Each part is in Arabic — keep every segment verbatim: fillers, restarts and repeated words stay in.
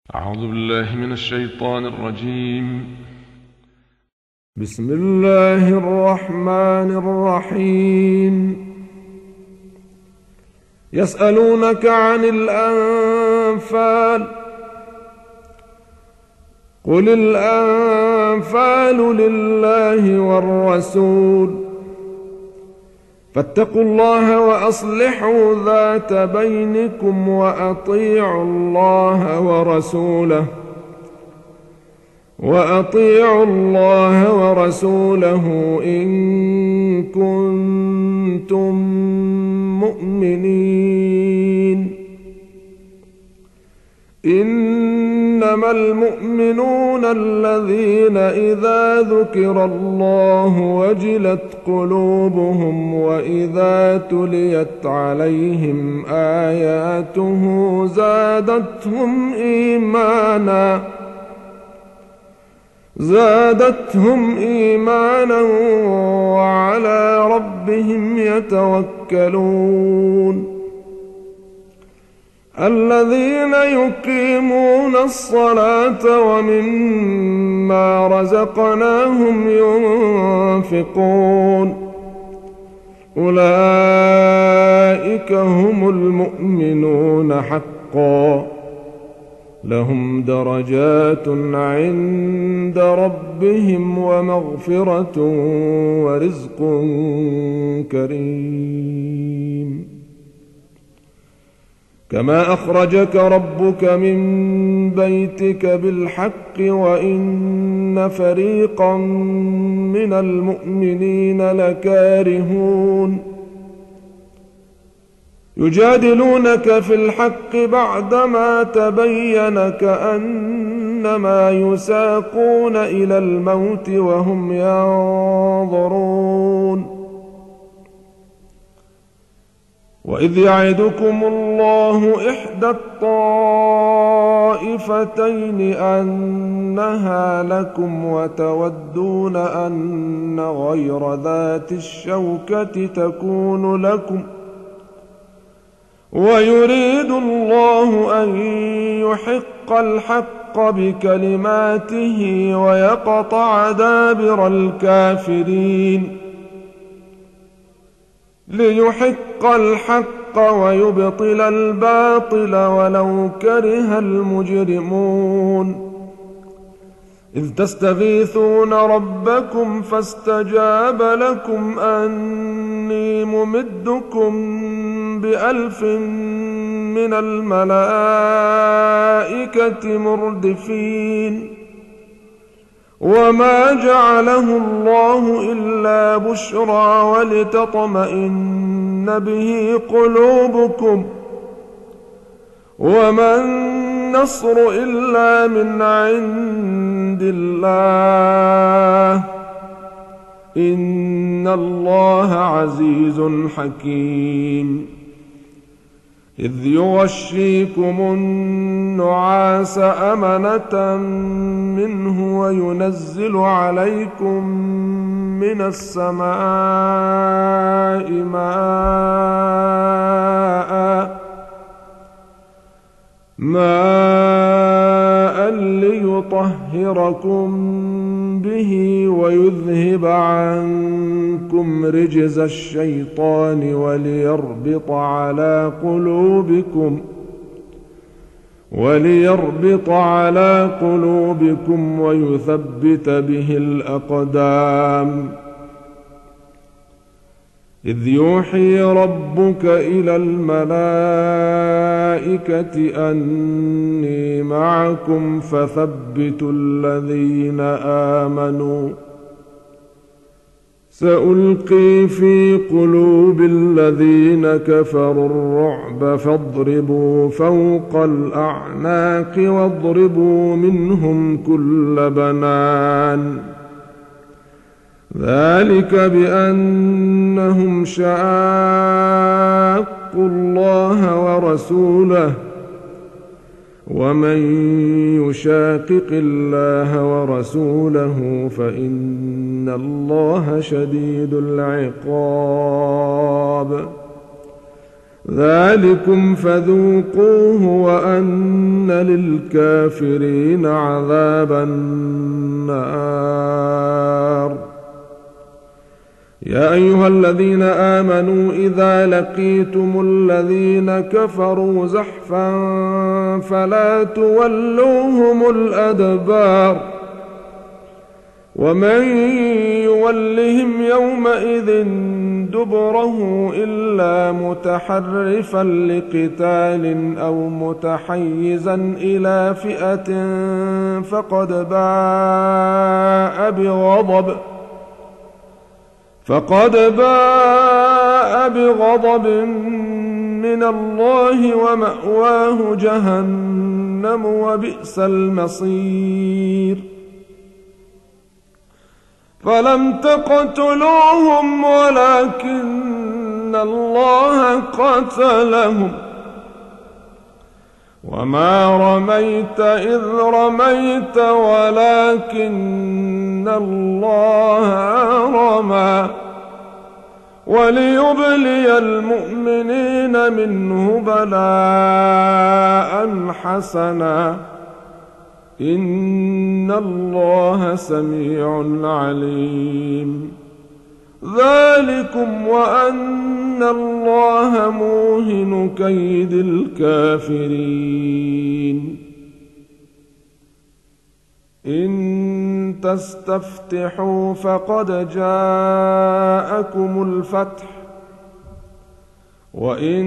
أعوذ بالله من الشيطان الرجيم. بسم الله الرحمن الرحيم. يسألونك عن الأنفال قل الأنفال لله والرسول فاتقوا الله وأصلحوا ذات بينكم وأطيعوا الله ورسوله وأطيعوا الله ورسوله إن كنتم مؤمنين. إنما المؤمنون الذين إذا ذكر الله وجلت قلوبهم وإذا تليت عليهم آياته زادتهم إيمانا زادتهم إيمانا وعلى ربهم يتوكلون. الذين يقيمون الصلاة ومما رزقناهم ينفقون أولئك هم المؤمنون حقا لهم درجات عند ربهم ومغفرة ورزق كريم. كما أخرجك ربك من بيتك بالحق وإن فريقا من المؤمنين لكارهون يجادلونك في الحق بعدما تبين كأنما يساقون إلى الموت وهم ينظرون. وإذ يعدكم الله إحدى الطائفتين أنها لكم وتودون أن غير ذات الشوكة تكون لكم ويريد الله أن يحق الحق بكلماته ويقطع دابر الكافرين ليحق الحق ويبطل الباطل ولو كره المجرمون. إذ تستغيثون ربكم فاستجاب لكم أني ممدكم بألف من الملائكة مردفين. وما جعله الله إلا بشرى ولتطمئن به قلوبكم وما النصر إلا من عند الله إن الله عزيز حكيم. إذ يغشيكم النعاس أمنة منه وينزل عليكم من السماء ماء ماء ليطهركم به ويذهب عنكم رجز الشيطان وليربط على قلوبكم وليربط على قلوبكم ويثبت به الأقدام. إذ يوحي ربك إلى الملائكة أني معكم فثبتوا الذين آمنوا سألقي في قلوب الذين كفروا الرعب فاضربوا فوق الأعناق واضربوا منهم كل بنان. ذلك بأنهم شاقوا الله ورسوله ومن يشاقق الله ورسوله فإن الله شديد العقاب. ذلكم فذوقوه وأن للكافرين عذاب النار. يا أيها الذين آمنوا إذا لقيتم الذين كفروا زحفا فلا تولوهم الأدبار ومن يولهم يومئذ دبره إلا متحرفا لقتال أو متحيزا إلى فئة فقد باء بغضب فقد باء بغضب من الله ومأواه جهنم وبئس المصير. فلم تقتلوهم ولكن الله قتلهم وما رميت إذ رميت ولكن الله رمى وليبلي المؤمنين منه بلاء حسنا إن الله سميع عليم. ذلكم وأن الله موهن كيد الكافرين. إن تستفتحوا فقد جاءكم الفتح وإن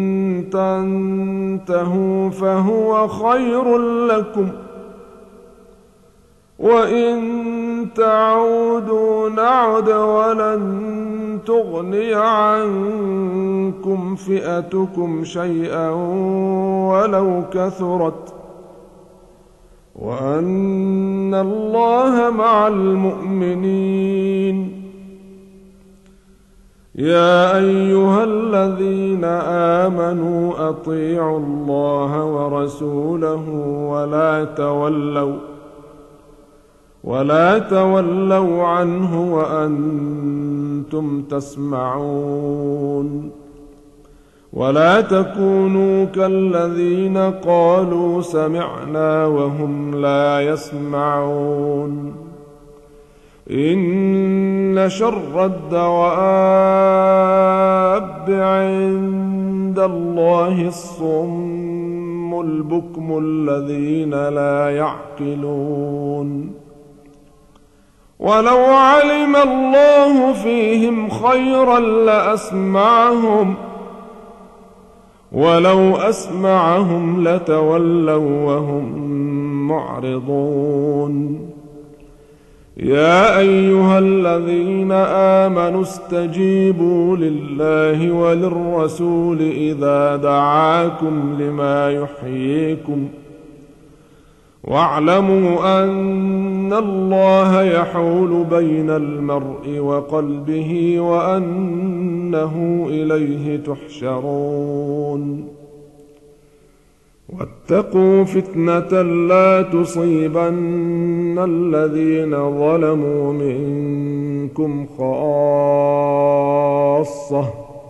تنتهوا فهو خير لكم وإن تعودوا نعد ولن تغني عنكم فئتكم شيئا ولو كثرت وأن الله مع المؤمنين. يا أيها الذين آمنوا أطيعوا الله ورسوله ولا تولوا ولا تولوا عنه وأنتم تسمعون. ولا تكونوا كالذين قالوا سمعنا وهم لا يسمعون. إن شر الدواب عند الله الصم البكم الذين لا يعقلون. ولو علم الله فيهم خيرا لأسمعهم ولو أسمعهم لتولوا وهم معرضون. يا أيها الذين آمنوا استجيبوا لله وللرسول إذا دعاكم لما يحييكم واعلموا أن الله يحول بين المرء وقلبه وأنه إليه تحشرون. واتقوا فتنة لا تصيبن الذين ظلموا منكم خاصة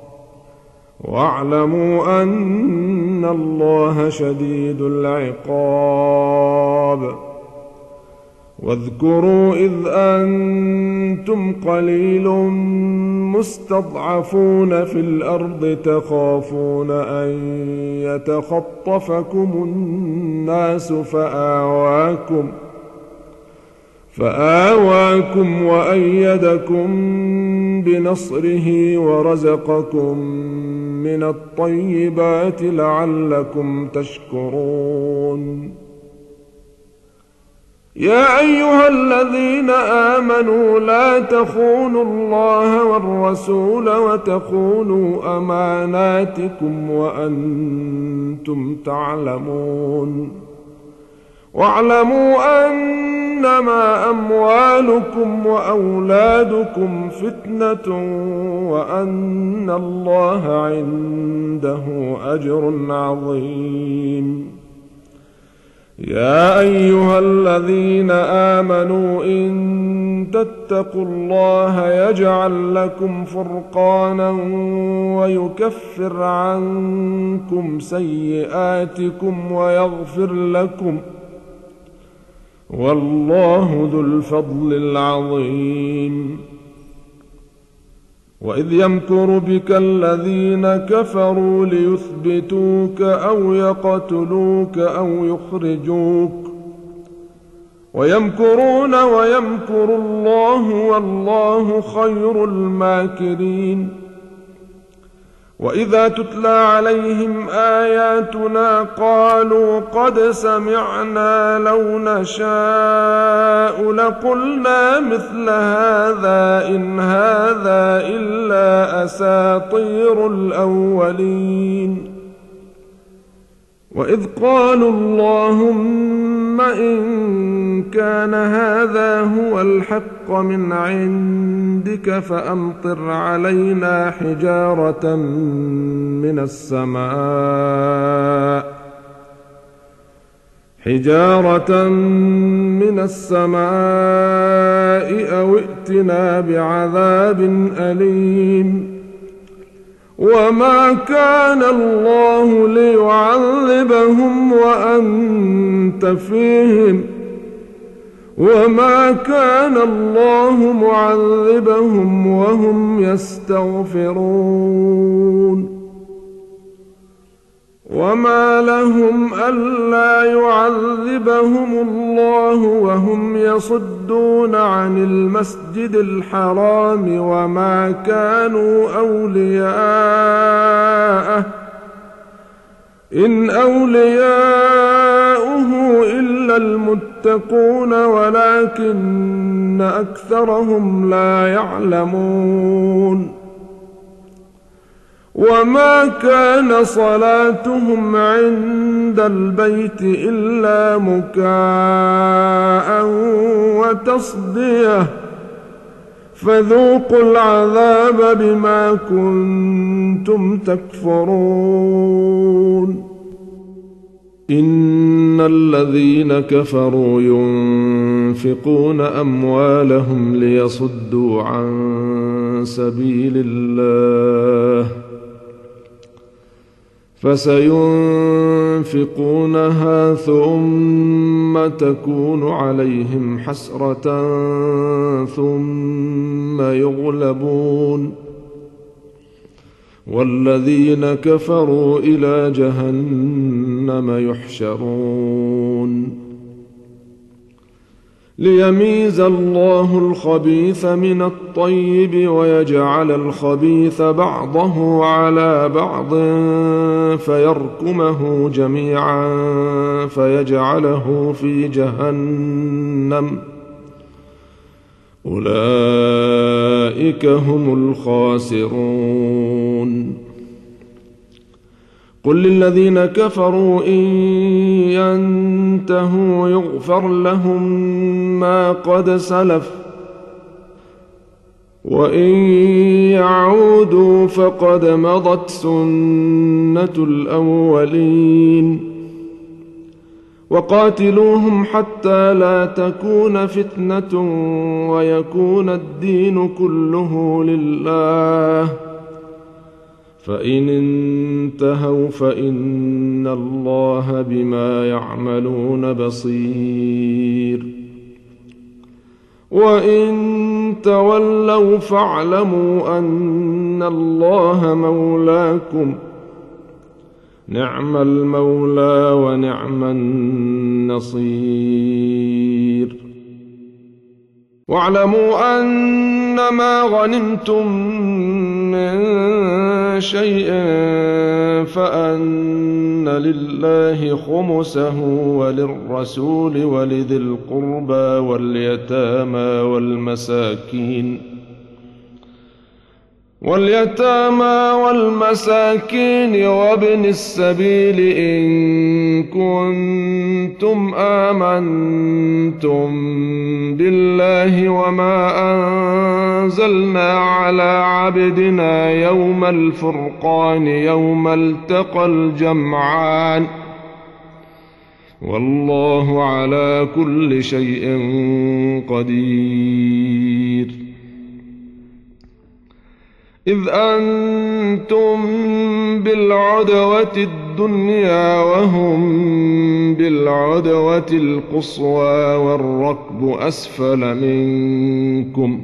واعلموا أن الله شديد العقاب. واذكروا إذ أنتم قليل مستضعفون في الأرض تخافون أن يتخطفكم الناس فآواكم فآواكم وأيدكم بنصره ورزقكم من الطيبات لعلكم تشكرون. يا أيها الذين آمنوا لا تخونوا الله والرسول وتخونوا أماناتكم وأنتم تعلمون. واعلموا أنما أموالكم وأولادكم فتنة وأن الله عنده أجر عظيم. يا أيها الذين آمنوا إن تتقوا الله يجعل لكم فرقانا ويكفر عنكم سيئاتكم ويغفر لكم، والله ذو الفضل العظيم. وإذ يمكر بك الذين كفروا ليثبتوك أو يقتلوك أو يخرجوك، ويمكرون ويمكر الله والله خير الماكرين. وإذا تتلى عليهم آياتنا قالوا قد سمعنا لو نشاء لقلنا مثل هذا إن هذا إلا أساطير الأولين. وإذ قالوا اللهم إن كان هذا هو الحق من عندك فأمطر علينا حجارة من السماء حجارة من السماء أو ائتنا بعذاب أليم. وما كان الله ليعذبهم وأنت فيهم وما كان الله معذبهم وهم يستغفرون. وما لهم ألا يعذبهم الله وهم يصدون عن المسجد الحرام وما كانوا أولياءه إن أولياؤه إلا المتقون ولكن أكثرهم لا يعلمون. وما كان صلاتهم عند البيت إلا مكاء وتصدية فذوقوا العذاب بما كنتم تكفرون. إن الذين كفروا ينفقون أموالهم ليصدوا عن سبيل الله فسينفقونها ثم تكون عليهم حسرة ثم يغلبون والذين كفروا إلى جهنم يحشرون. ليميز الله الخبيث من الطيب ويجعل الخبيث بعضه على بعض فيركمه جميعا فيجعله في جهنم أولئك هم الخاسرون. قل للذين كفروا إن ينتهوا يغفر لهم ما قد سلف وإن يعودوا فقد مضت سنة الأولين. وقاتلوهم حتى لا تكون فتنة ويكون الدين كله لله فإن انتهوا فإن الله بما يعملون بصير. وإن تولوا فاعلموا أن الله مولاكم نعم المولى ونعم النصير. واعلموا أنما غنمتم من شيء فأن لله خمسه وللرسول ولذي القربى واليتامى والمساكين واليتامى والمساكين وابن السبيل إن كنتم آمنتم بالله وما أنزلنا على عبدنا يوم الفرقان يوم التقى الجمعان والله على كل شيء قدير. إذ أنتم بالعدوة الدنيا وهم بالعدوة القصوى والركب أسفل منكم،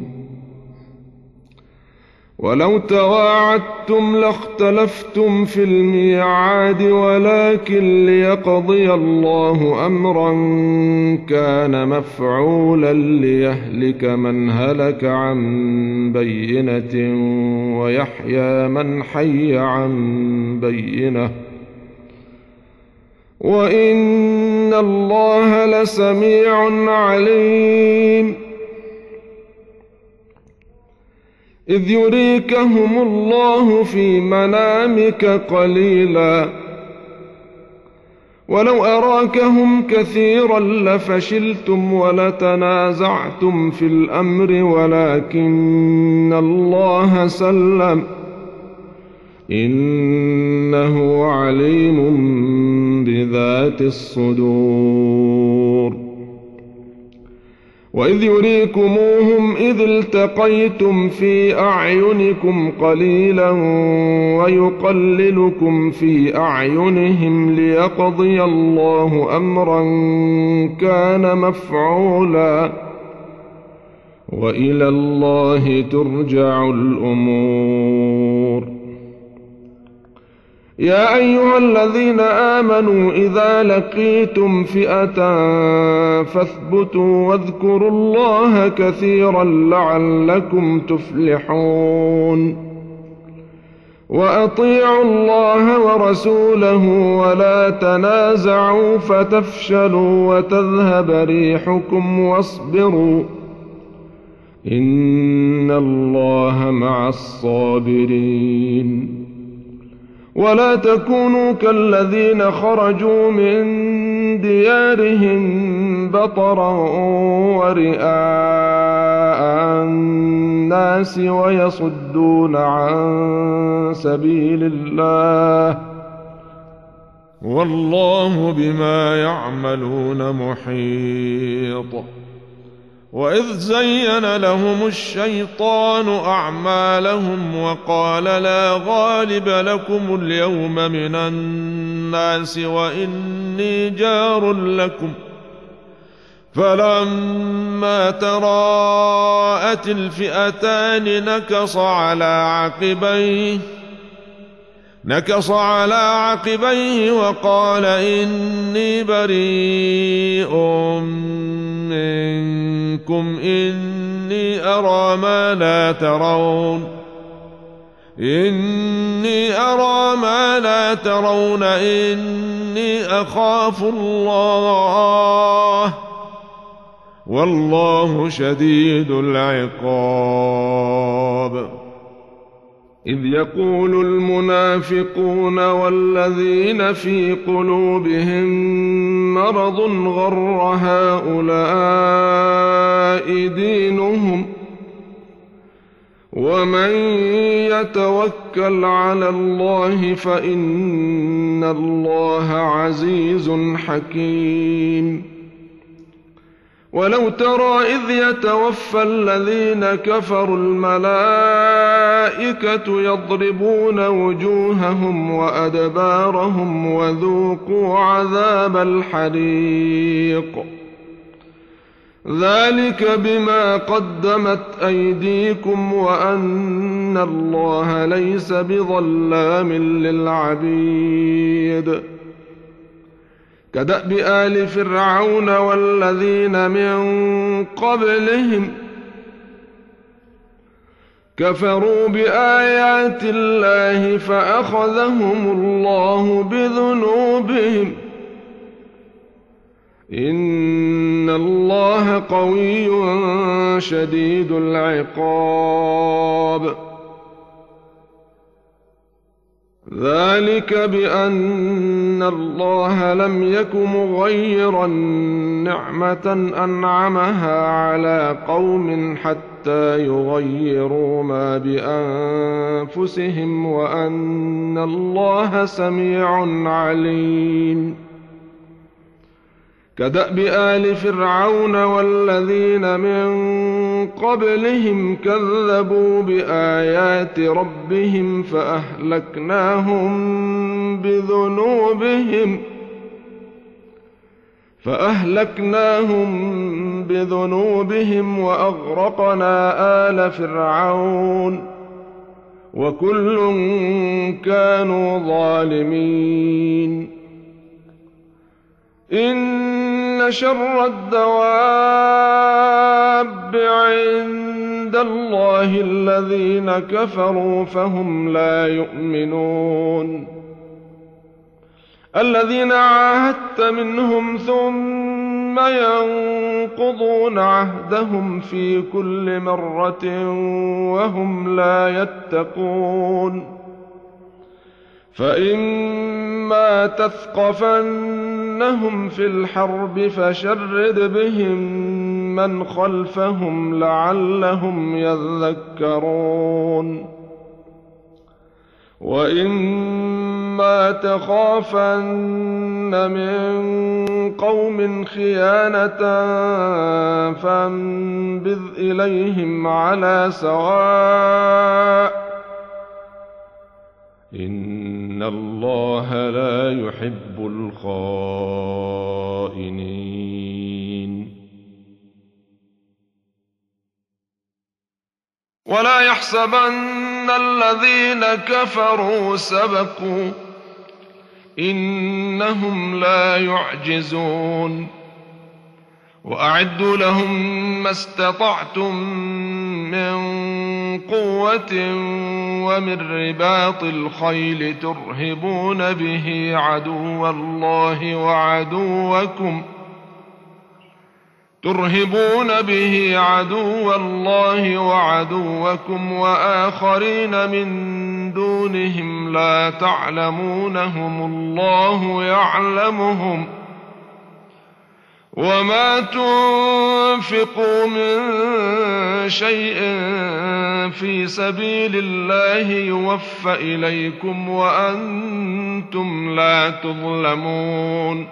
ولو تواعدتم لاختلفتم في الميعاد، ولكن ليقضي الله أمرا كان مفعولا ليهلك من هلك عن بينة ويحيى من حي عن بينة، وإن الله لسميع عليم. إذ يريكهم الله في منامك قليلا، ولو أراكهم كثيرا لفشلتم ولتنازعتم في الأمر، ولكن الله سلم، إنه عليم بذات الصدور. وإذ يريكموهم إذ التقيتم في أعينكم قليلا ويقللكم في أعينهم، ليقضي الله أمرا كان مفعولا، وإلى الله ترجع الأمور. يا أيها الذين آمنوا إذا لقيتم فئة فاثبتوا واذكروا الله كثيرا لعلكم تفلحون. وأطيعوا الله ورسوله ولا تنازعوا فتفشلوا وتذهب ريحكم، واصبروا إن الله مع الصابرين. ولا تكونوا كالذين خرجوا من ديارهم بطرا ورئاء الناس ويصدون عن سبيل الله، والله بما يعملون محيط. وإذ زين لهم الشيطان أعمالهم وقال لا غالب لكم اليوم من الناس وإني جار لكم، فلما تراءت الفئتان نكص على عقبيه نكص على عقبيه وقال إني بريء منكم إني أرى ما لا ترون إني أرى ما لا ترون إني أخاف الله والله شديد العقاب. إذ يقول المنافقون والذين في قلوبهم مرض غر هؤلاء دينهم ومن يتوكل على الله فإن الله عزيز حكيم. ولو ترى إذ يتوفى الذين كفروا الملائكة يضربون وجوههم وأدبارهم وذوقوا عذاب الحريق ذلك بما قدمت أيديكم وأن الله ليس بظلام للعبيد. كدأب آل فرعون والذين من قبلهم كفروا بآيات الله فأخذهم الله بذنوبهم إن الله قوي شديد العقاب. ذلك بأن الله لم يك مغيرا نعمة أنعمها على قوم حتى يغيروا ما بأنفسهم وأن الله سميع عليم. كدأب آل فرعون والذين من قبلهم كذبوا بآيات ربهم فأهلكناهم بذنوبهم فأهلكناهم بذنوبهم وأغرقنا آل فرعون وكل كانوا ظالمين. إن شر الدواب عند الله الذين كفروا فهم لا يؤمنون. الذين عاهدت منهم ثم ينقضون عهدهم في كل مرة وهم لا يتقون. فإما تثقفنهم في الحرب فشرد بهم من خلفهم لعلهم يذكرون. وإما تخافن من قوم خيانة فانبذ إليهم على سواء إن الله لا يحب الخائنين. ولا يحسبن الذين كفروا سبقوا إنهم لا يعجزون. وأعدوا لهم ما استطعتم من قوة ومن رباط الخيل ترهبون به عدو الله وعدوكم ترهبون به عدو الله وعدوكم وآخرين من دونهم لا تعلمونهم الله يعلمهم. وما تنفقوا من شيء في سبيل الله يوفى إليكم وأنتم لا تظلمون.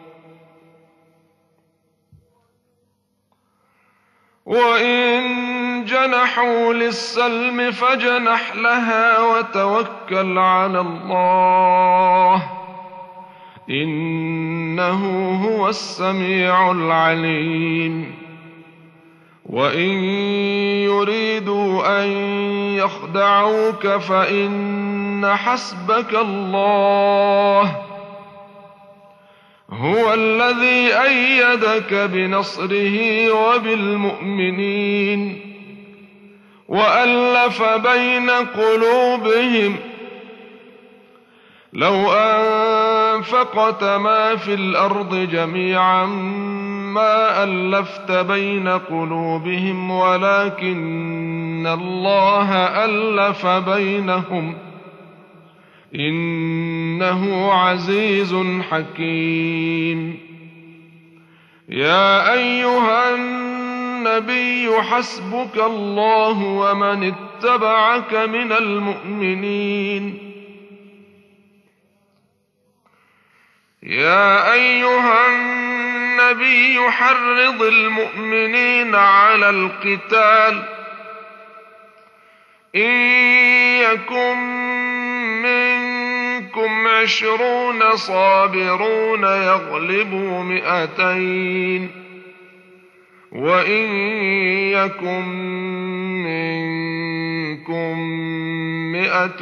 وإن جنحوا للسلم فاجنح لها وتوكل على الله إنه هو السميع العليم. وإن يريدوا أن يخدعوك فإن حسبك الله هو الذي أيدك بنصره وبالمؤمنين وألف بين قلوبهم لو أنفقت ما في الأرض جميعا ما ألفت بين قلوبهم ولكن الله ألف بينهم إنه عزيز حكيم. يا أيها النبي حسبك الله ومن اتبعك من المؤمنين. يا أيها النبي حرض المؤمنين على القتال إن يكن منكم عشرون صابرون يغلبوا مئتين وإن يكن منكم مئة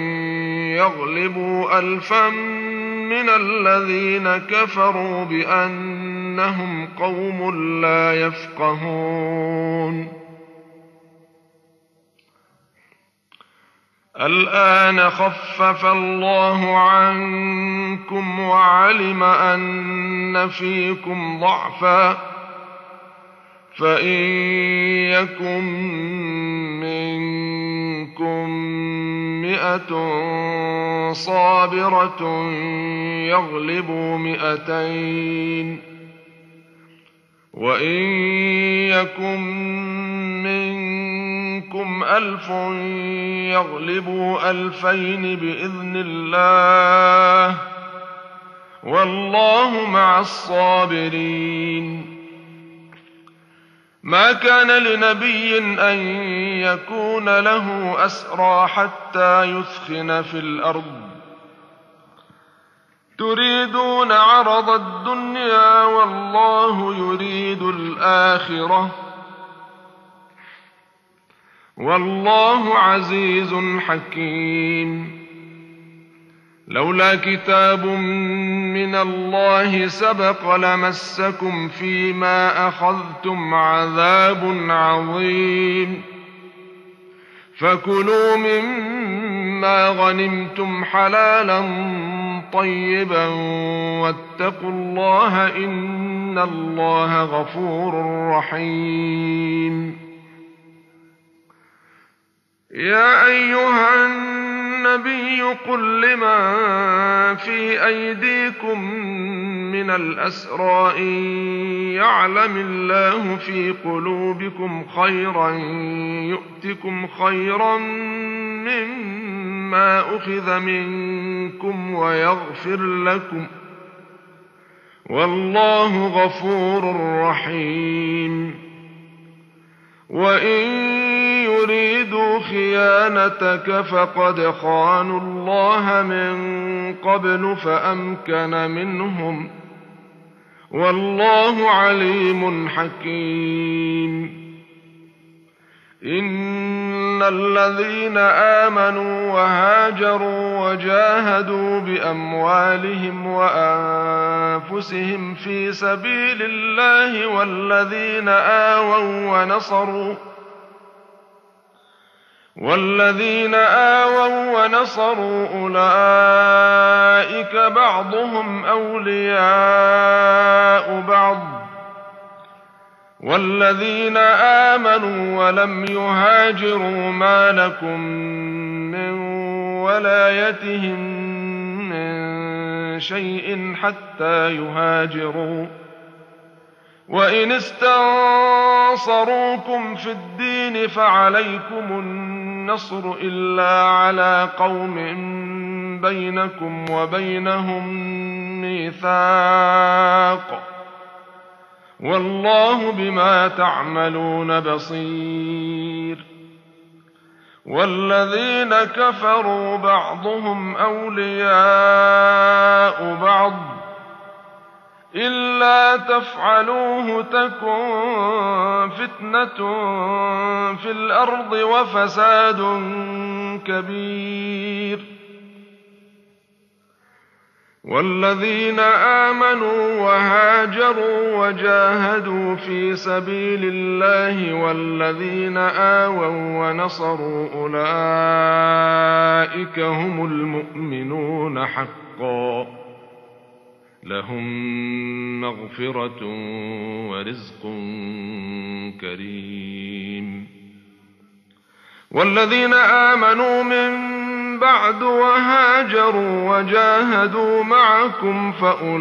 يغلبوا ألفا من الذين كفروا بأنهم قوم لا يفقهون. الآن خفف الله عنكم وعلم أن فيكم ضعفا فإن يكن منكم مئة صابرة يغلبوا مئتين وإن يكن منكم ألف يغلبوا ألفين بإذن الله والله مع الصابرين. ما كان لنبي أن يكون له أسرى حتى يثخن في الأرض تريدون عرض الدنيا والله يريد الآخرة والله عزيز حكيم. لولا كتاب من الله سبق لمسكم فيما أخذتم عذاب عظيم. فكلوا مما غنمتم حلالا طيبا واتقوا الله إن الله غفور رحيم. يا أيها النبي قل لمن في أيديكم من الأسرى إن يعلم الله في قلوبكم خيرا يؤتكم خيرا مما أخذ منكم ويغفر لكم والله غفور رحيم. وإن يريدوا خيانتك فقد خانوا الله من قبل فأمكن منهم والله عليم حكيم. إن الذين آمنوا وهاجروا وجاهدوا بأموالهم وأنفسهم في سبيل الله والذين آووا ونصروا والذين آووا ونصروا أولئك بعضهم أولياء بعض والذين آمنوا ولم يهاجروا ما لكم من ولايتهم من شيء حتى يهاجروا وإن استنصروكم في الدين فعليكم النصر إلا على قوم بينكم وبينهم ميثاق والله بما تعملون بصير. والذين كفروا بعضهم أولياء بعض إلا تفعلوه تكن فتنة في الأرض وفساد كبير. والذين آمنوا وهاجروا وجاهدوا في سبيل الله والذين آووا ونصروا أولئك هم المؤمنون حقا لهم مغفرة ورزق كريم. والذين آمنوا من بعد وهاجروا وجاهدوا معكم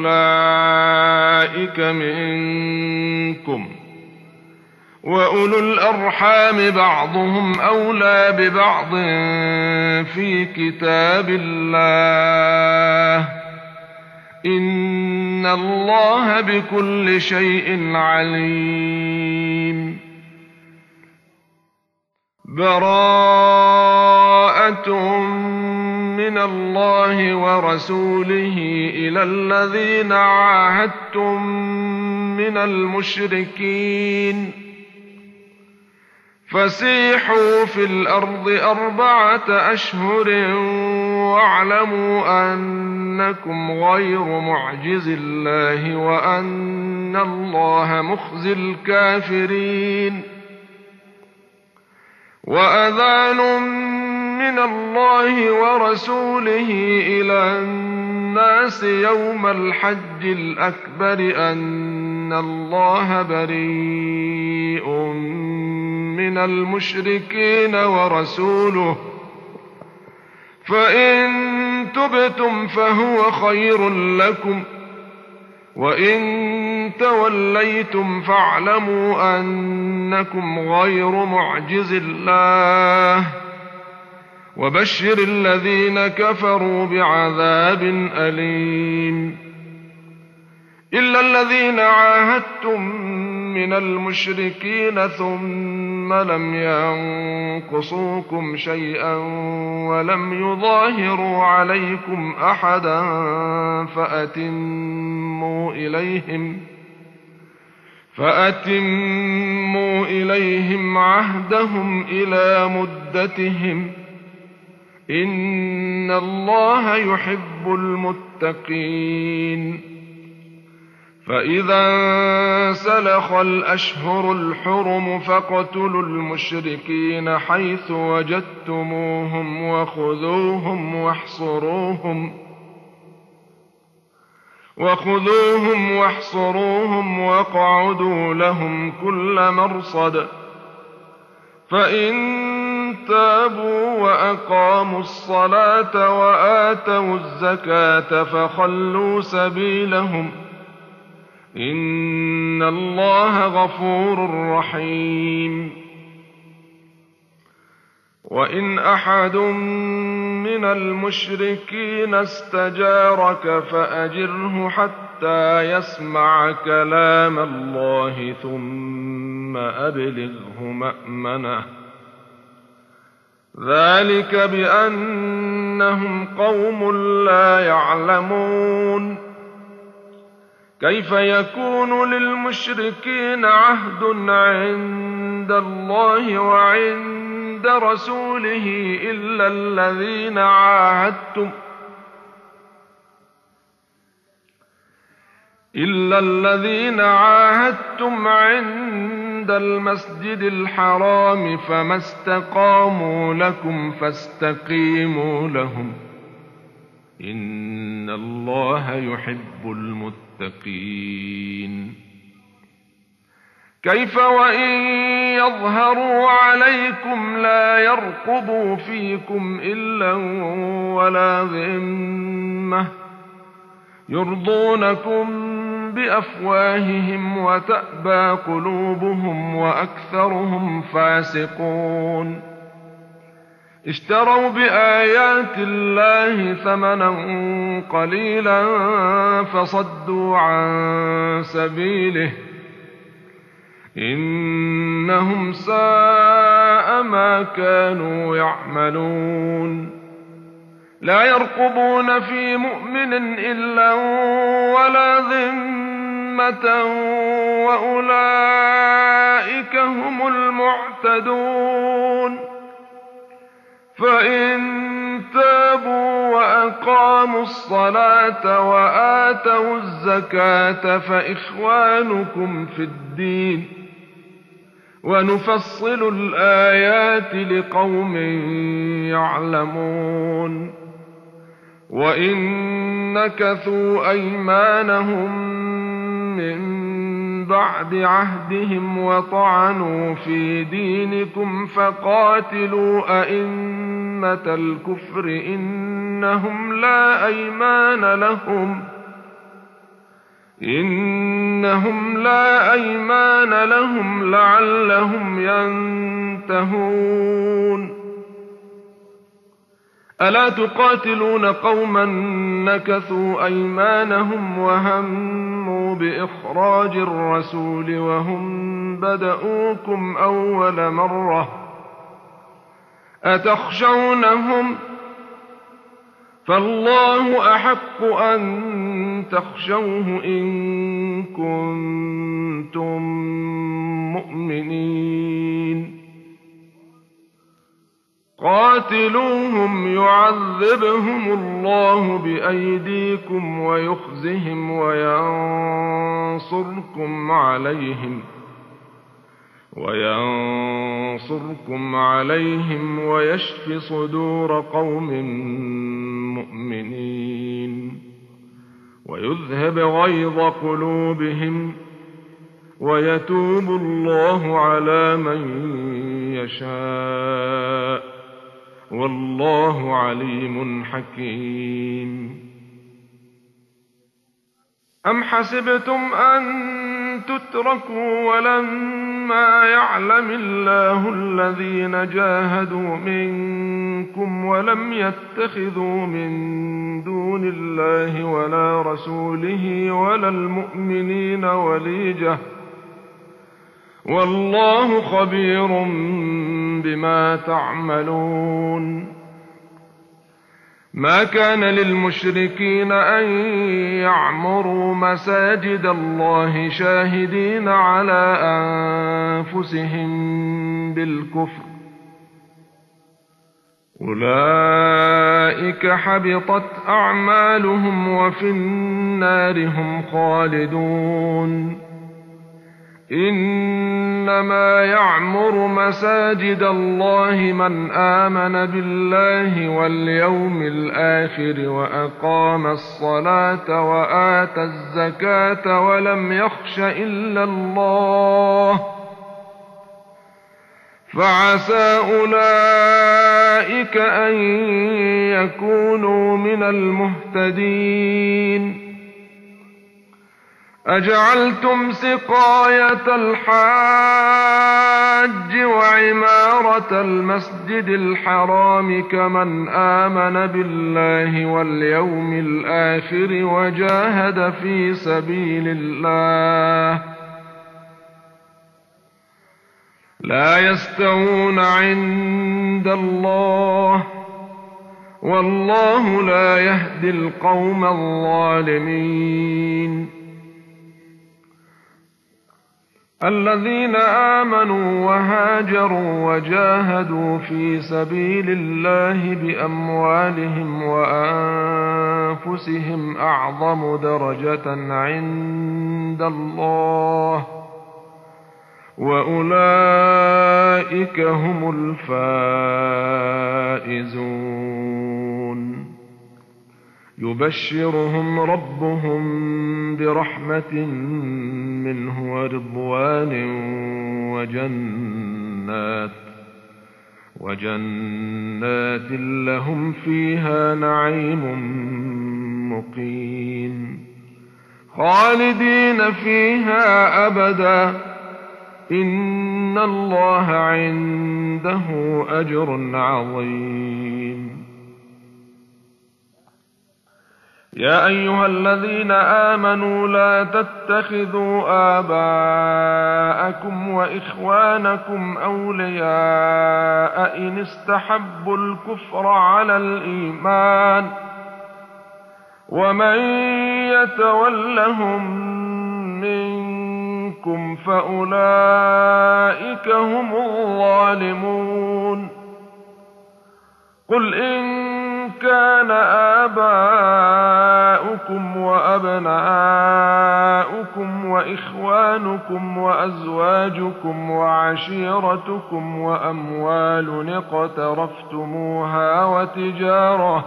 فأولئك منكم وأولو الأرحام بعضهم أولى ببعض في كتاب الله إن الله بكل شيء عليم. براءة من الله ورسوله إلى الذين عاهدتم من المشركين فسيحوا في الأرض أربعة أشهر واعلموا أنكم غير معجز الله وأن الله مخزي الكافرين. وأذان من الله ورسوله إلى الناس يوم الحج الأكبر أن الله بريء من المشركين ورسوله فإن تبتم فهو خير لكم وإن توليتم فاعلموا أنكم غير معجز الله وبشر الذين كفروا بعذاب أليم. إلا الذين عاهدتم من المشركين ثم لم ينقصوكم شيئا ولم يظاهروا عليكم أحدا فأتموا إليهم فأتموا إليهم عهدهم إلى مدتهم إن الله يحب المتقين. فإذا انسلخ الأشهر الحرم فاقتلوا المشركين حيث وجدتموهم وخذوهم واحصروهم وخذوهم واحصروهم واقعدوا لهم كل مرصد فإن تابوا وأقاموا الصلاة وآتوا الزكاة فخلوا سبيلهم إن الله غفور رحيم. وإن أحد من المشركين استجارك فأجره حتى يسمع كلام الله ثم أبلغه مأمنه ذلك بأنهم قوم لا يعلمون. كيف يكون للمشركين عهد عند الله وعند رسوله إلا الذين عاهدتم إلا الذين عاهدتم عند المسجد الحرام فما استقاموا لكم فاستقيموا لهم إن الله يحب المتقين. كيف وإن يظهروا عليكم لا يرقبوا فيكم إلا ولا ذمة يرضونكم بأفواههم وتأبى قلوبهم وأكثرهم فاسقون. اشتروا بآيات الله ثمنا قليلا فصدوا عن سبيله إنهم ساء ما كانوا يعملون. لا يرقبون في مؤمن إلا ولا ذمة وأولئك هم المعتدون. فإن تابوا وأقاموا الصلاة وآتوا الزكاة فإخوانكم في الدين ونفصل الآيات لقوم يعلمون. وإن نكثوا أيمانهم من بعد عهدهم وطعنوا في دينكم فقاتلوا أئمة الكفر إنهم لا أيمان لهم إنهم لا أيمان لهم لعلهم ينتهون. ألا تقاتلون قوما نكثوا أيمانهم وهموا بإخراج الرسول وهم بدؤوكم أول مرة أتخشونهم فالله أحق أن تخشوه إن كنتم مؤمنين. قاتلوهم يعذبهم الله بأيديكم ويخزهم وينصركم عليهم وينصركم عليهم ويشف صدور قوم مؤمنين ويذهب غيظ قلوبهم ويتوب الله على من يشاء والله عليم حكيم. أم حسبتم أن تتركوا ولما يعلم الله الذين جاهدوا منكم منكم ولم يتخذوا من دون الله ولا رسوله ولا المؤمنين وليجة والله خبير بما تعملون. ما كان للمشركين أن يعمروا مساجد الله شاهدين على أنفسهم بالكفر أولئك حبطت أعمالهم وفي النار هم خالدون. إنما يعمر مساجد الله من آمن بالله واليوم الآخر وأقام الصلاة وآتى الزكاة ولم يخش إلا الله فعسى أولئك أن يكونوا من المهتدين. أجعلتم سقاية الحاج وعمارة المسجد الحرام كمن آمن بالله واليوم الآخر وجاهد في سبيل الله لا يستوون عند الله والله لا يهدي القوم الظالمين. الذين آمنوا وهاجروا وجاهدوا في سبيل الله بأموالهم وأنفسهم أعظم درجة عند الله وأولئك هم الفائزون. يبشرهم ربهم برحمة منه ورضوان وجنات وجنات لهم فيها نعيم مقيم خالدين فيها أبدا إن الله عنده أجر عظيم. يا أيها الذين آمنوا لا تتخذوا آباءكم وإخوانكم أولياء إن استحبوا الكفر على الإيمان ومن يتولهم منكم فأولئك هم الظالمون. قل إن كان آباؤكم وأبناؤكم وإخوانكم وأزواجكم وعشيرتكم وأموال اقترفتموها وتجارة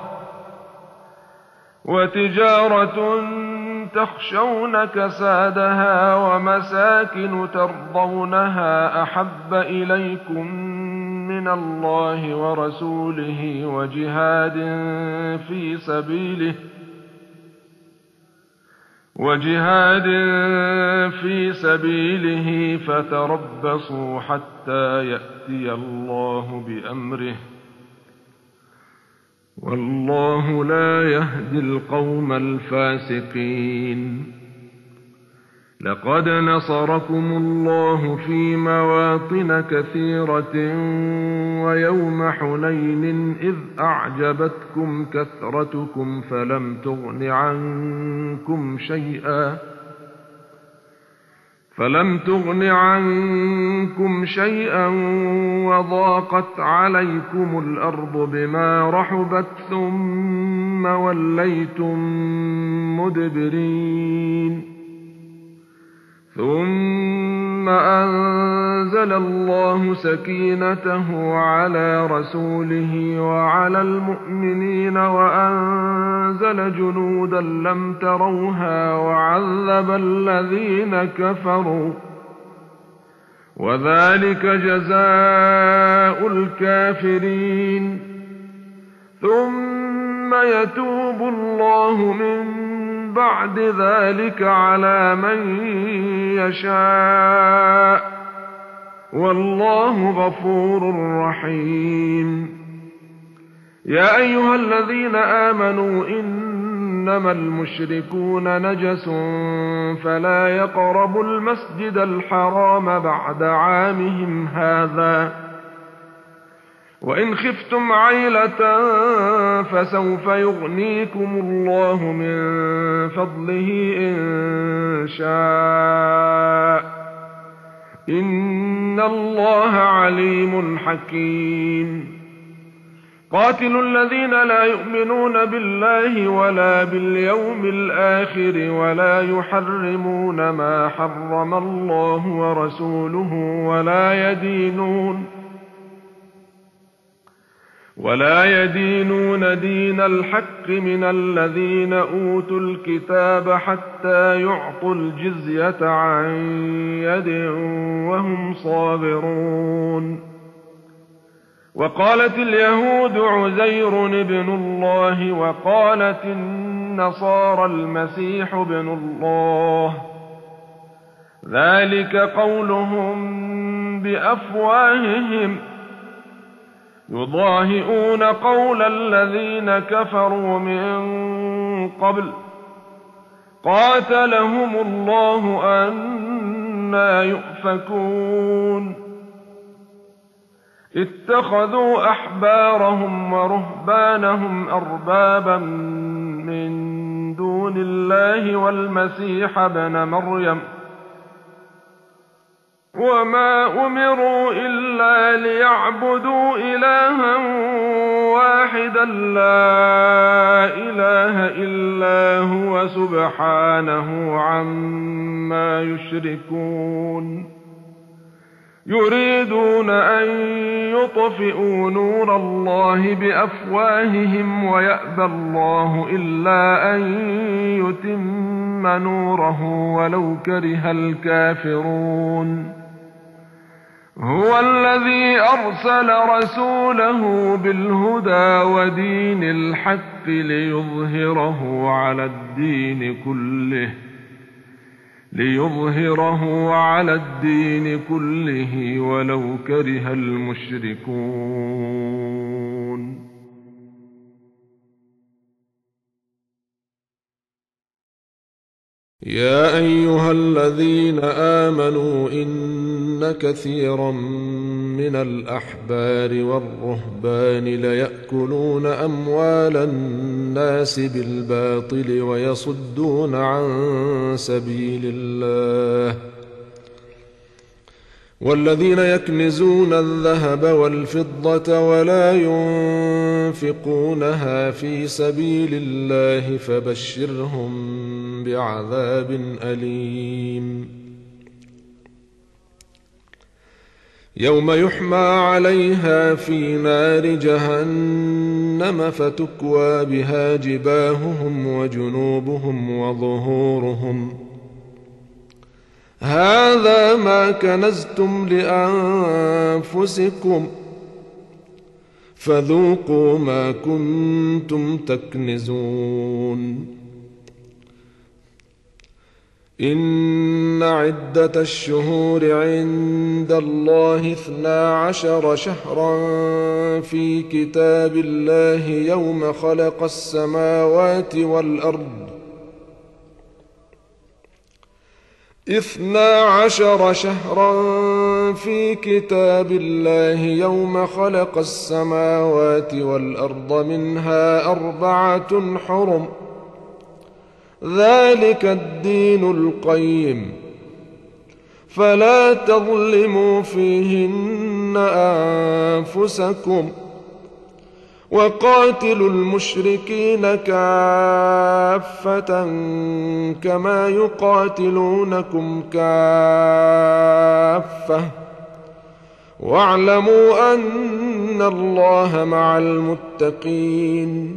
وتجارة تخشون كسادها ومساكن ترضونها أحب إليكم من الله ورسوله وجهاد في سبيله وجهاد في سبيله فتربصوا حتى يأتي الله بأمره والله لا يهدي القوم الفاسقين. لقد نصركم الله في مواطن كثيرة ويوم حنين إذ أعجبتكم كثرتكم فلم تغن عنكم شيئا فلم تغن عنكم شيئا وضاقت عليكم الأرض بما رحبت ثم وليتم مدبرين. ثم أنزل الله سكينته على رسوله وعلى المؤمنين وأنزل جنودا لم تروها وعذب الذين كفروا وذلك جزاء الكافرين. ثم يتوب الله من بعد ذلك على من يشاء والله غفور رحيم. يا أيها الذين آمنوا إنما المشركون نجس فلا يقربوا المسجد الحرام بعد عامهم هذا وإن خفتم عيلة فسوف يغنيكم الله من فضله إن شاء إن الله عليم حكيم. قاتلوا الذين لا يؤمنون بالله ولا باليوم الآخر ولا يحرمون ما حرم الله ورسوله ولا يدينون ولا يدينون دين الحق من الذين أوتوا الكتاب حتى يعطوا الجزية عن يد وهم صاغرون. وقالت اليهود عزير ابن الله وقالت النصارى المسيح ابن الله ذلك قولهم بأفواههم يضاهئون قول الذين كفروا من قبل قاتلهم الله أنى يؤفكون. اتخذوا أحبارهم ورهبانهم أربابا من دون الله والمسيح ابن مريم وما أمروا إلا ليعبدوا إلها واحدا لا إله إلا هو سبحانه عما يشركون. يريدون أن يطفئوا نور الله بأفواههم ويأبى الله إلا أن يتم نوره ولو كره الكافرون. هو الذي أرسل رسوله بالهدى ودين الحق ليظهره على الدين كله ليظهره على الدين كله ولو كره المشركون. يا أيها الذين آمنوا إن كثيرا من الأحبار والرهبان ليأكلون أموال الناس بالباطل ويصدون عن سبيل الله والذين يكنزون الذهب والفضة ولا ينفقونها في سبيل الله فبشرهم بعذاب أليم. يوم يحمى عليها في نار جهنم فتكوى بها جباههم وجنوبهم وظهورهم هذا ما كنزتم لأنفسكم فذوقوا ما كنتم تكنزون. إن عدة الشهور عند الله اثنا عشر شهرا في كتاب الله يوم خلق السماوات والأرض اثنا عشر شهرا في كتاب الله يوم خلق السماوات والأرض منها أربعة حرم ذلك الدين القيم فلا تظلموا فيهن أنفسكم وقاتلوا المشركين كافة كما يقاتلونكم كافة واعلموا أن الله مع المتقين.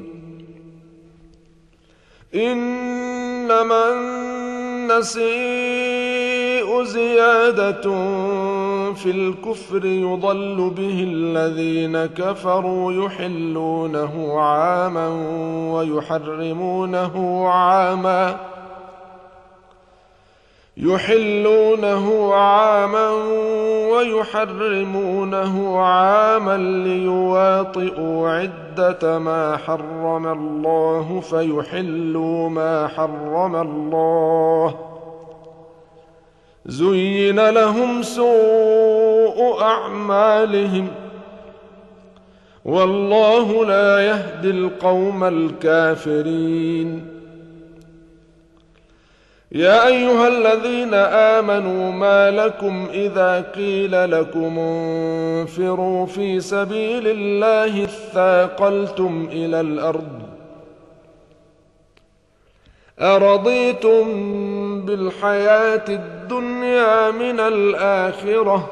إنما النسيء زيادة في الكفر يضل به الذين كفروا يحلونه عاما ويحرمونه عاما يحلونه عاما ويحرمونه عاما ليواطئوا عدة ما حرم الله فيحلوا ما حرم الله. زين لهم سوء أعمالهم والله لا يهدي القوم الكافرين. يا أيها الذين آمنوا ما لكم إذا قيل لكم انفروا في سبيل الله اثاقلتم إلى الأرض أرضيتم بالحياة الدنيا من الآخرة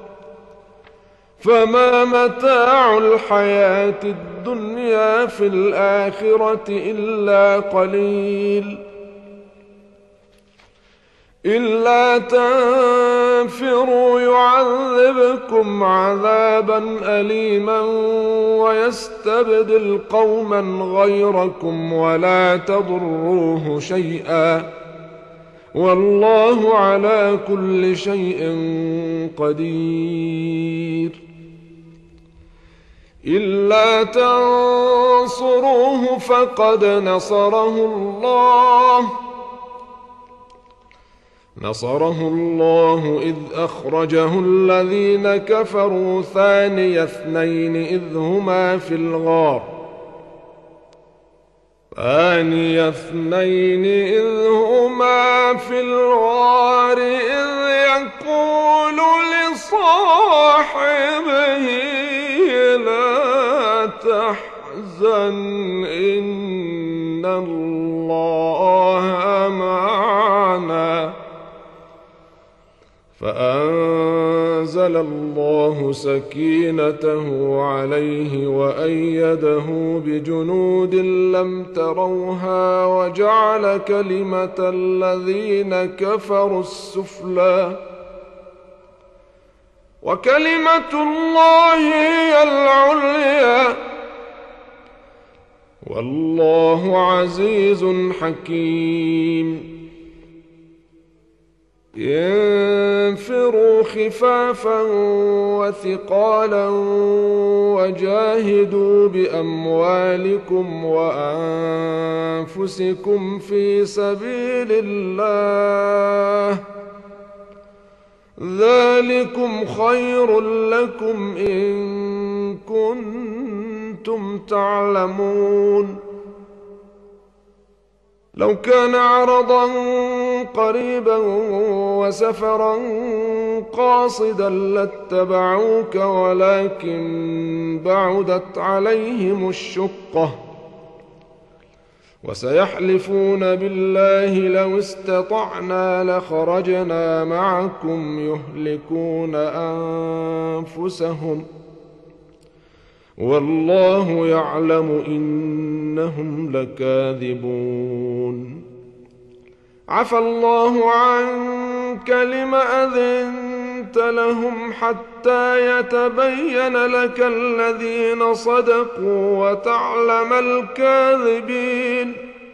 فما متاع الحياة الدنيا في الآخرة إلا قليل. إلا تنفروا يعذبكم عذابا أليما ويستبدل قوما غيركم ولا تضروه شيئا والله على كل شيء قدير. إلا تنصروه فقد نصره الله نصره الله إذ أخرجه الذين كفروا ثاني اثنين إذ هما في الغار ثاني اثنين إذ هما في الغار إذ يقول لصاحبه لا تحزن إن الله معنا فأنزل الله سكينته عليه وأيده بجنود لم تروها وجعل كلمة الذين كفروا السفلى وكلمة الله هي العليا والله عزيز حكيم. انفروا خفافا وثقالا وجاهدوا بأموالكم وأنفسكم في سبيل الله ذلكم خير لكم إن كنتم تعلمون. لو كان عرضا قريبا وسفرا قاصدا لاتبعوك ولكن بعدت عليهم الشقة وسيحلفون بالله لو استطعنا لخرجنا معكم يهلكون أنفسهم والله يعلم إنهم لكاذبون. عفى الله عنك لم أذنت لهم حتى يتبين لك الذين صدقوا وتعلم الكاذبين.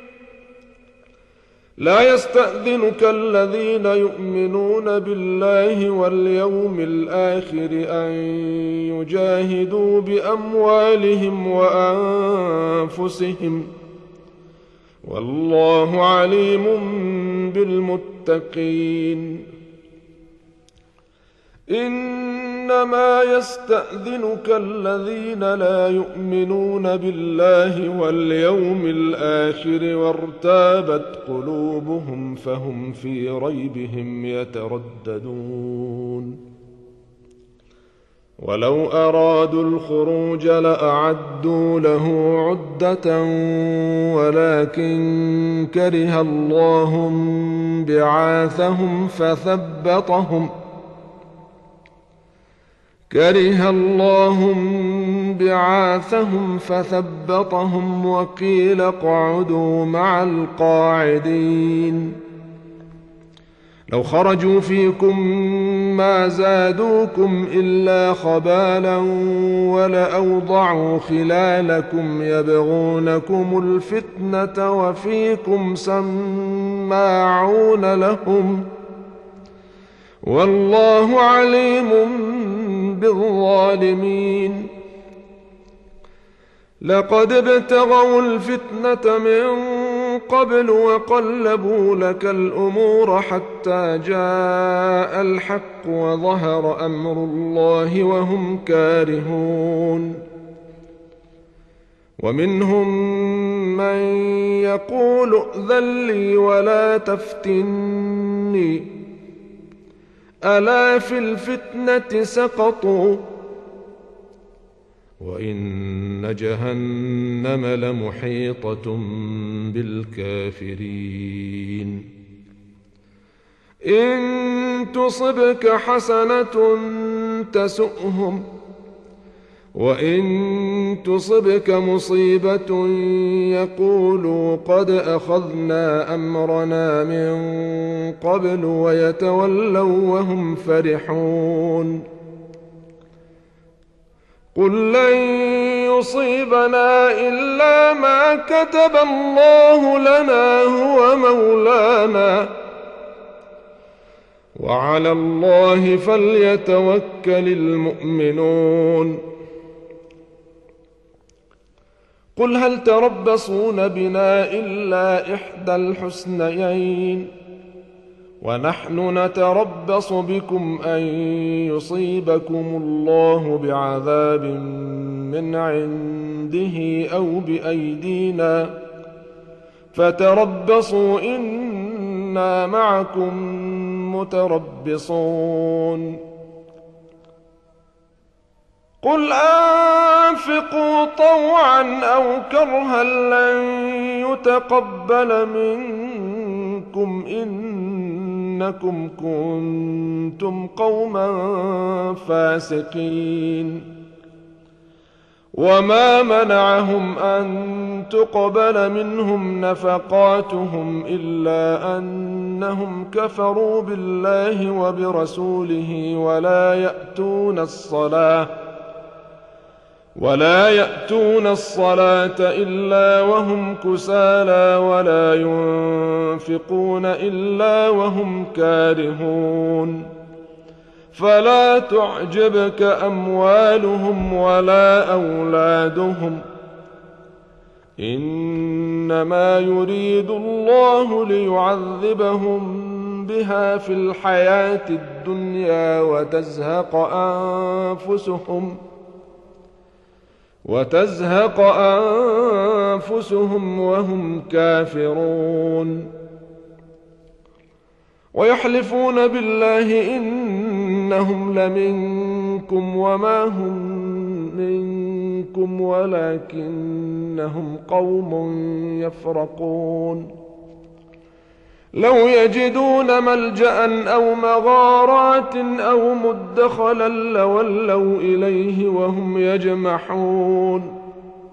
لا يستأذنك الذين يؤمنون بالله واليوم الآخر أن يجاهدوا بأموالهم وأنفسهم والله عليم بالمتقين. إنما يستأذنك الذين لا يؤمنون بالله واليوم الآخر وارتابت قلوبهم فهم في ريبهم يترددون. ولو أرادوا الخروج لأعدوا له عدة ولكن كره الله بعاثهم فثبطهم كره الله بعاثهم فثبطهم وقيل اقعدوا مع القاعدين. لو خرجوا فيكم ما زادوكم إلا خبالا ولأوضعوا خلالكم يبغونكم الفتنة وفيكم سماعون لهم والله عليم بالظالمين. لقد ابتغوا الفتنة من قبل وقلبوا لك الأمور حتى جاء الحق وظهر أمر الله وهم كارهون. ومنهم من يقول ائذن لي ولا تفتني ألا في الفتنة سقطوا وإن جهنم لمحيطة بالكافرين. إن تصبك حسنة تسؤهم وإن تصبك مصيبة يقولوا قد أخذنا أمرنا من قبل ويتولوا وهم فرحون. قل لن يصيبنا إلا ما كتب الله لنا هو مولانا وعلى الله فليتوكل المؤمنون. قل هل تربصون بنا إلا إحدى الحسنيين ونحن نتربص بكم أن يصيبكم الله بعذاب من عنده أو بأيدينا فتربصوا إنا معكم متربصون. قل أنفقوا طوعا أو كرها لن يتقبل منكم إنكم كنتم قوما فاسقين. وما منعهم أن تقبل منهم نفقاتهم إلا أنهم كفروا بالله وبرسوله ولا يأتون الصلاة ولا يأتون الصلاة إلا وهم كسالى ولا ينفقون إلا وهم كارهون. فلا تعجبك أموالهم ولا أولادهم إنما يريد الله ليعذبهم بها في الحياة الدنيا وتزهق أنفسهم وتزهق أنفسهم وهم كافرون. ويحلفون بالله إنهم لمنكم وما هم منكم ولكنهم قوم يفرقون. لو يجدون ملجأ أو مغارات أو مدخلا لولوا إليه وهم يجمحون.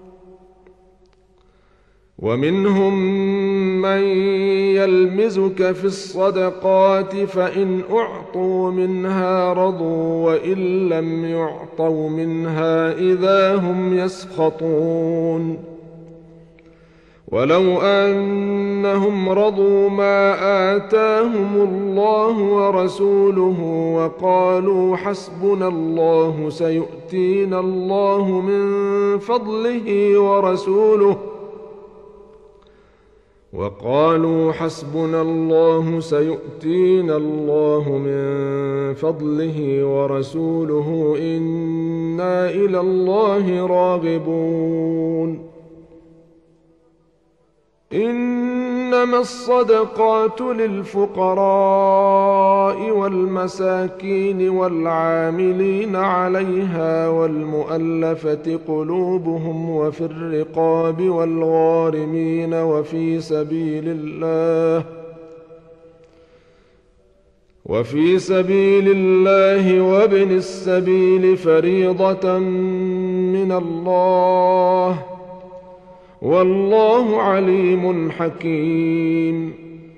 ومنهم من يلمزك في الصدقات فإن أعطوا منها رضوا وإن لم يعطوا منها إذا هم يسخطون. ولو أنهم رضوا ما آتاهم الله ورسوله وقالوا حسبنا الله سيؤتينا الله من فضله ورسوله وقالوا حسبنا الله سيؤتينا الله من فضله ورسوله إنا إلى الله راغبون. إنما الصدقات للفقراء والمساكين والعاملين عليها والمؤلفة قلوبهم وفي الرقاب والغارمين وفي سبيل الله وفي سبيل الله وابن السبيل فريضة من الله والله عليم حكيم.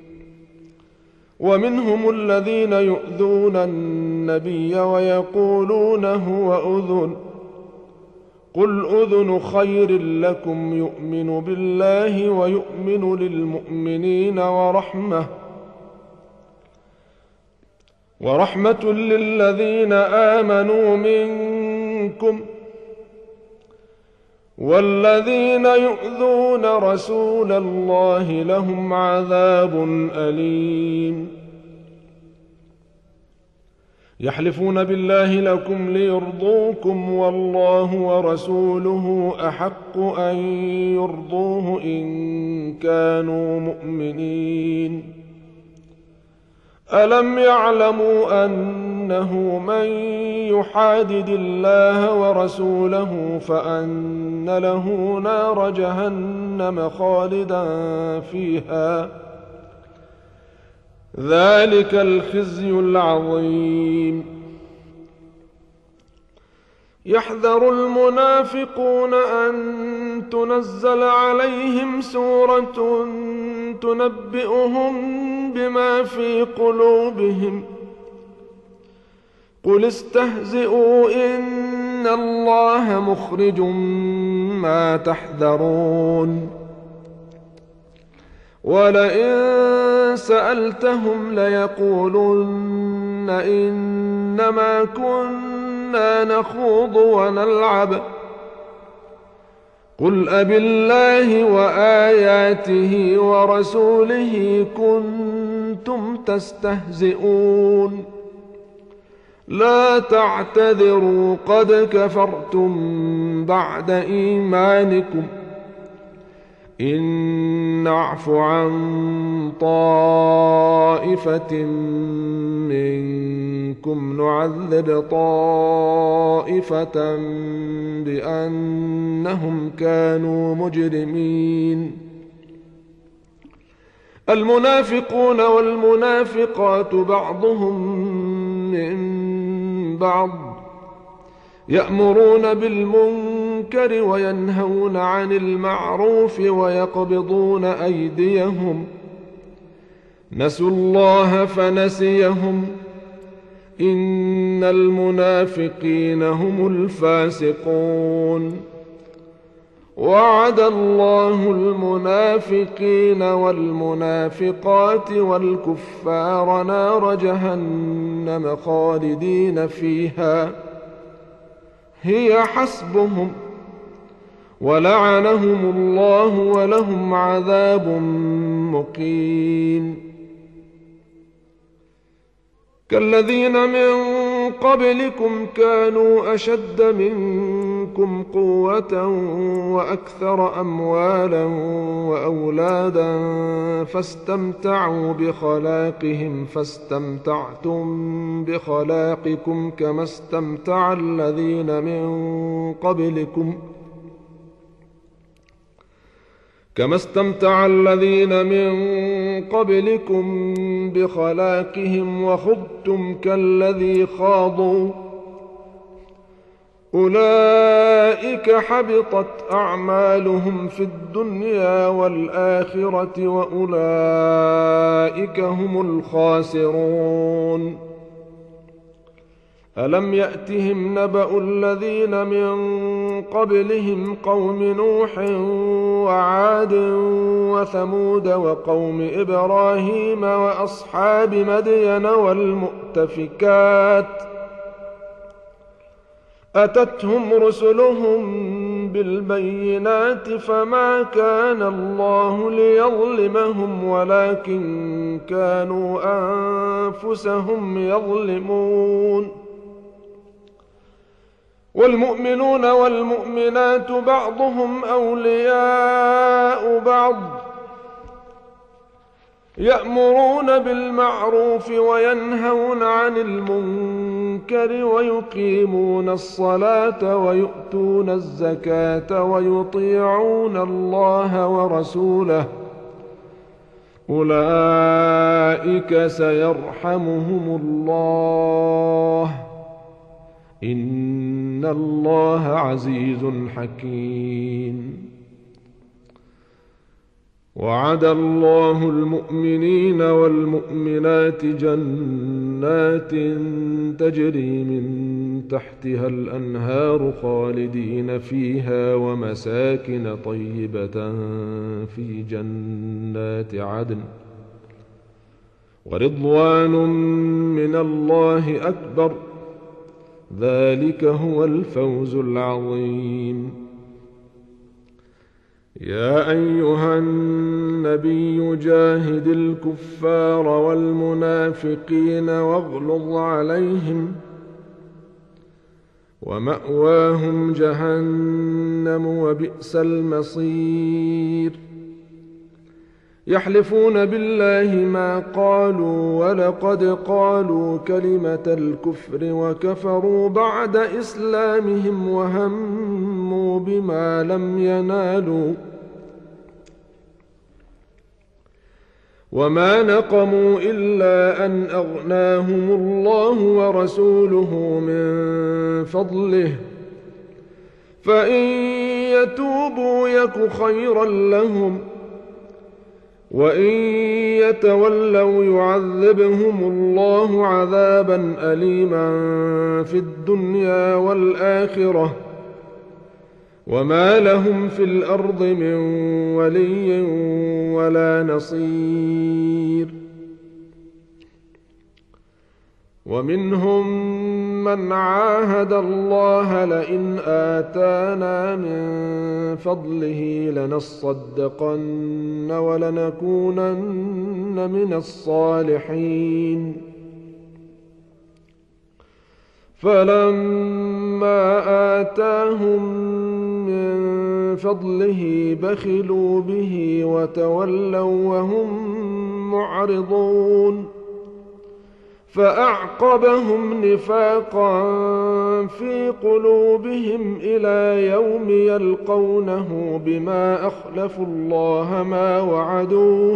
ومنهم الذين يؤذون النبي ويقولون هو أذن قل أذن خير لكم يؤمن بالله ويؤمن للمؤمنين ورحمة ورحمة للذين آمنوا منكم، والذين يؤذون رسول الله لهم عذاب أليم. يحلفون بالله لكم ليرضوكم والله ورسوله أحق أن يرضوه إن كانوا مؤمنين. ألم يعلموا أنه من يحادد الله ورسوله فأن له نار جهنم خالدا فيها، ذلك الخزي العظيم. يحذر المنافقون أن تنزل عليهم سورة تنبئهم بما في قلوبهم، قل استهزئوا إن الله مخرج ما تحذرون. ولئن سألتهم ليقولن إنما كنا نخوض ونلعب، قل أبالله وآياته ورسوله كنتم تستهزئون، لا تعتذروا قد كفرتم بعد إيمانكم، إن نعف عن طائفة منكم نعذب طائفة بأنهم كانوا مجرمين. المنافقون والمنافقات بعضهم من بعض، يأمرون بالمنكر وينهون عن المعروف ويقبضون أيديهم، نسوا الله فنسيهم، إن المنافقين هم الفاسقون. وعد الله المنافقين والمنافقات والكفار نار جهنم خالدين فيها، هي حسبهم، ولعنهم الله ولهم عذاب مقيم. كالذين من قبلكم كانوا أشد منكم قوة وأكثر أموالا وأولادا فاستمتعوا بخلاقهم فاستمتعتم بخلاقكم كما استمتع الذين من قبلكم كما استمتع الذين من قبلكم بخلاقهم وخضتم كالذي خاضوا، أولئك حبطت أعمالهم في الدنيا والآخرة وأولئك هم الخاسرون. ألم يأتهم نبأ الذين من قبلهم قوم نوح وعاد وثمود وقوم إبراهيم وأصحاب مدين والمؤتفكات، أتتهم رسلهم بالبينات فما كان الله ليظلمهم ولكن كانوا أنفسهم يظلمون. والمؤمنون والمؤمنات بعضهم أولياء بعض، يأمرون بالمعروف وينهون عن المنكر ويقيمون الصلاة ويؤتون الزكاة ويطيعون الله ورسوله، أولئك سيرحمهم الله، إن الله عزيز حكيم. وعد الله المؤمنين والمؤمنات جنات تجري من تحتها الأنهار خالدين فيها ومساكن طيبة في جنات عدن، ورضوان من الله أكبر، ذلك هو الفوز العظيم. يا أيها النبي جاهد الكفار والمنافقين واغلظ عليهم، ومأواهم جهنم وبئس المصير. يحلفون بالله ما قالوا ولقد قالوا كلمة الكفر وكفروا بعد إسلامهم وهموا بما لم ينالوا، وما نقموا إلا أن أغناهم الله ورسوله من فضله، فإن يتوبوا يك خيرا لهم، وإن يتولوا يعذبهم الله عذابا أليما في الدنيا والآخرة، وما لهم في الأرض من ولي ولا نصير. ومنهم من عاهد الله لئن آتانا من فضله لنصدقن ولنكونن من الصالحين، فلما آتاهم من فضله بخلوا به وتولوا وهم معرضون، فأعقبهم نفاقا في قلوبهم إلى يوم يلقونه بما أخلفوا الله ما وعدوه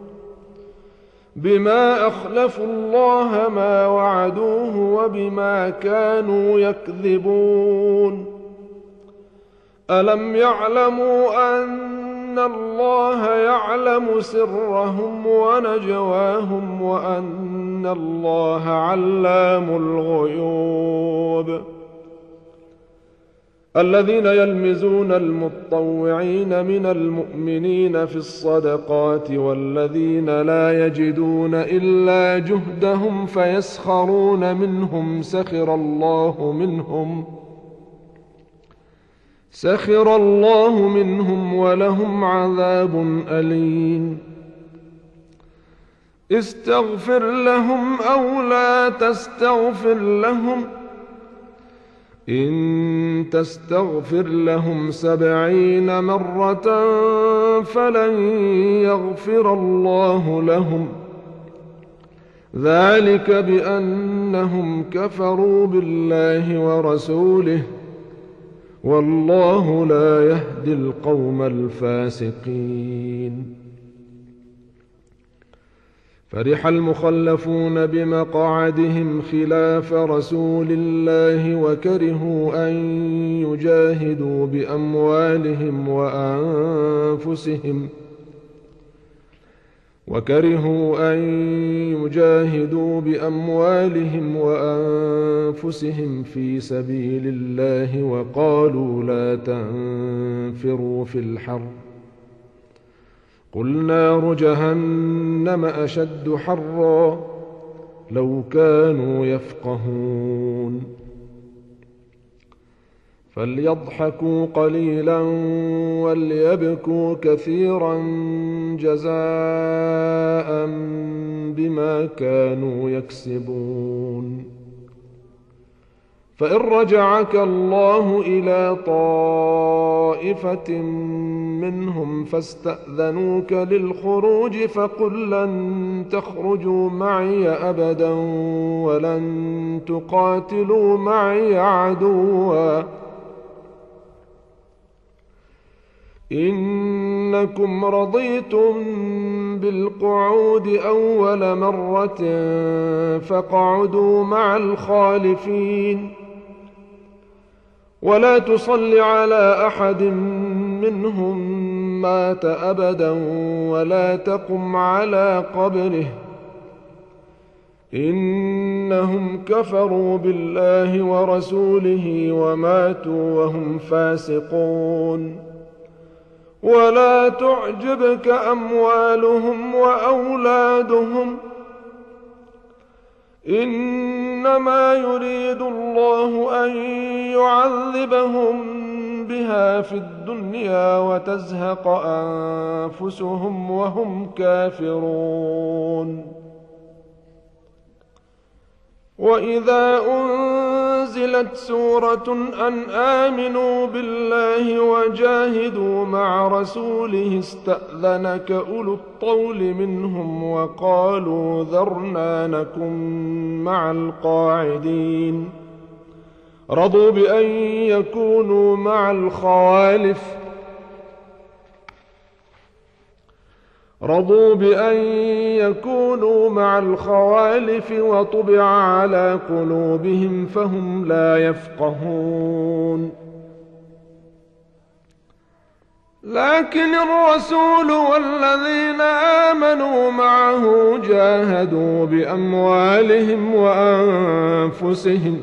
بما أخلفوا الله ما وعدوه وبما كانوا يكذبون. ألم يعلموا أن الله يعلم سرهم ونجواهم وأن الله علام الغيوب؟ الذين يلمزون المطوعين من المؤمنين في الصدقات والذين لا يجدون إلا جهدهم فيسخرون منهم سخر الله منهم سخر الله منهم ولهم عذاب أليم. استغفر لهم أو لا تستغفر لهم، إن تستغفر لهم سبعين مرة فلن يغفر الله لهم، ذلك بأنهم كفروا بالله ورسوله، والله لا يهدي القوم الفاسقين. فرح المخلفون بمقعدهم خلاف رسول الله وكرهوا أن يجاهدوا بأموالهم وأنفسهم وكرهوا أن يجاهدوا بأموالهم وأنفسهم في سبيل الله وقالوا لا تنفروا في الحر، قل نار جهنم أشد حرا لو كانوا يفقهون. فليضحكوا قليلا وليبكوا كثيرا جزاء بما كانوا يكسبون. فإن رجعك الله إلى طائفة منهم فاستأذنوك للخروج فقل لن تخرجوا معي أبدا ولن تقاتلوا معي عدوا، إنكم رضيتم بالقعود أول مرة فاقعدوا مع الخالفين، ولا تصل على أحد منهم مات أبدا ولا تقم على قبره، إنهم كفروا بالله ورسوله وماتوا وهم فاسقون. ولا تعجبك أموالهم وأولادهم إنما يريد الله أن يعذبهم بها في الدنيا وتزهق أنفسهم وهم كافرون. وإذا أنزلت سورة أن آمنوا بالله وجاهدوا مع رسوله استأذنك أولو الطول منهم وقالوا ذرنا نكن مع القاعدين. رضوا بأن يكونوا مع الخوالف رضوا بأن يكونوا مع الخوالف وطبع على قلوبهم فهم لا يفقهون. لكن الرسول والذين آمنوا معه جاهدوا بأموالهم وأنفسهم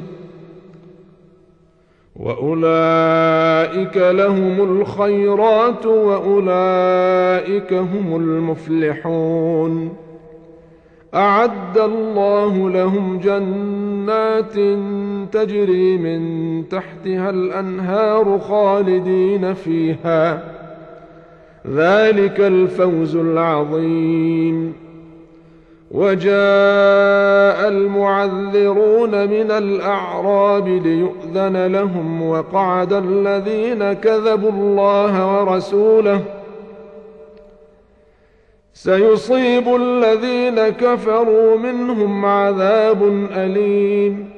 وأولئك لهم الخيرات وأولئك هم المفلحون. أعد الله لهم جنات تجري من تحتها الأنهار خالدين فيها، ذلك الفوز العظيم. وجاء المعذرون من الأعراب ليؤذن لهم وقعد الذين كذبوا الله ورسوله. سيصيب الذين كفروا منهم عذاب أليم.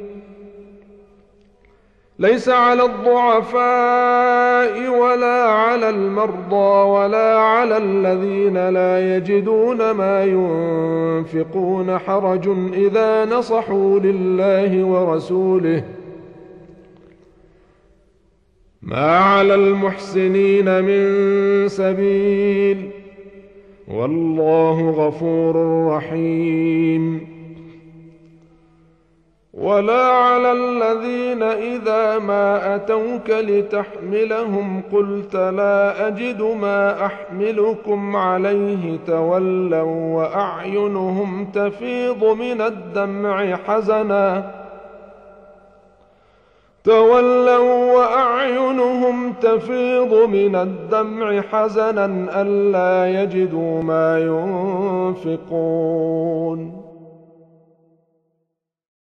ليس على الضعفاء ولا على المرضى ولا على الذين لا يجدون ما ينفقون حرج إذا نصحوا لله ورسوله، ما على المحسنين من سبيل، والله غفور رحيم. ولا على الذين إذا ما أتوك لتحملهم قلت لا أجد ما أحملكم عليه تولوا وأعينهم تفيض من الدمع حزنا تولوا وأعينهم تفيض من الدمع حزنا ألا يجدوا ما ينفقون.